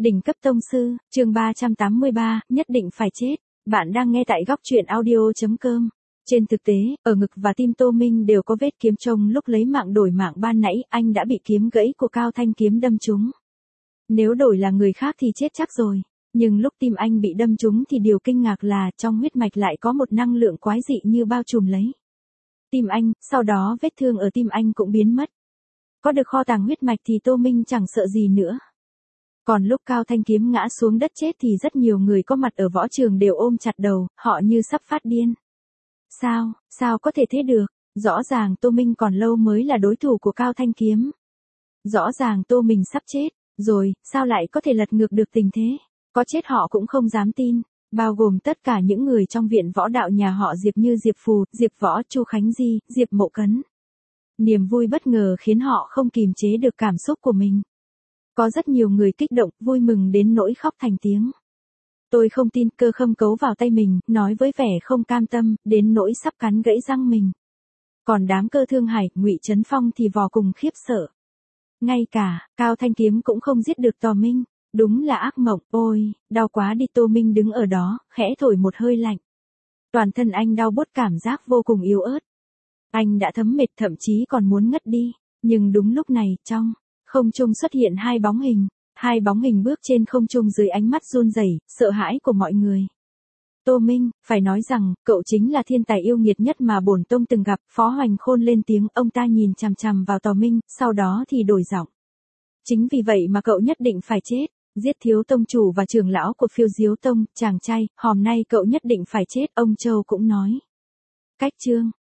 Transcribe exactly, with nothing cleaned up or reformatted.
Đỉnh cấp tông sư, chương ba trăm tám mươi ba, nhất định phải chết. Bạn đang nghe tại góc truyện audio chấm com. Trên thực tế, ở ngực và tim Tô Minh đều có vết kiếm trông lúc lấy mạng đổi mạng ban nãy anh đã bị kiếm gãy của Cao Thanh kiếm đâm trúng. Nếu đổi là người khác thì chết chắc rồi. Nhưng lúc tim anh bị đâm trúng thì điều kinh ngạc là trong huyết mạch lại có một năng lượng quái dị như bao trùm lấy tim anh, sau đó vết thương ở tim anh cũng biến mất. Có được kho tàng huyết mạch thì Tô Minh chẳng sợ gì nữa. Còn lúc Cao Thanh kiếm ngã xuống đất chết thì rất nhiều người có mặt ở võ trường đều ôm chặt đầu, họ như sắp phát điên. Sao, sao có thể thế được? Rõ ràng Tô Minh còn lâu mới là đối thủ của Cao Thanh kiếm. Rõ ràng Tô Minh sắp chết, rồi, sao lại có thể lật ngược được tình thế? Có chết họ cũng không dám tin, bao gồm tất cả những người trong viện võ đạo nhà họ Diệp như Diệp Phù, Diệp Võ, Chu Khánh Di, Diệp Mộ Cấn. Niềm vui bất ngờ khiến họ không kìm chế được cảm xúc của mình. Có rất nhiều người kích động, vui mừng đến nỗi khóc thành tiếng. Tôi không tin, Cơ Khâm cấu vào tay mình, nói với vẻ không cam tâm, đến nỗi sắp cắn gãy răng mình. Còn đám Cơ Thương Hải, Ngụy Trấn Phong thì vò cùng khiếp sợ. Ngay cả, Cao Thanh kiếm cũng không giết được Tò Minh. Đúng là ác mộng, ôi, đau quá đi. Tô Minh đứng ở đó, khẽ thổi một hơi lạnh. Toàn thân anh đau buốt, cảm giác vô cùng yếu ớt. Anh đã thấm mệt, thậm chí còn muốn ngất đi. Nhưng đúng lúc này, trong không trung xuất hiện hai bóng hình. Hai bóng hình bước trên không trung dưới ánh mắt run rẩy, sợ hãi của mọi người. Tô Minh, phải nói rằng, cậu chính là thiên tài yêu nghiệt nhất mà bổn tông từng gặp. Phó Hoành Khôn lên tiếng, ông ta nhìn chằm chằm vào Tò Minh, sau đó thì đổi giọng. Chính vì vậy mà cậu nhất định phải chết. Giết thiếu tông chủ và trưởng lão của Phiêu Diếu Tông, chàng trai, hôm nay cậu nhất định phải chết, ông Châu cũng nói. Cách chương,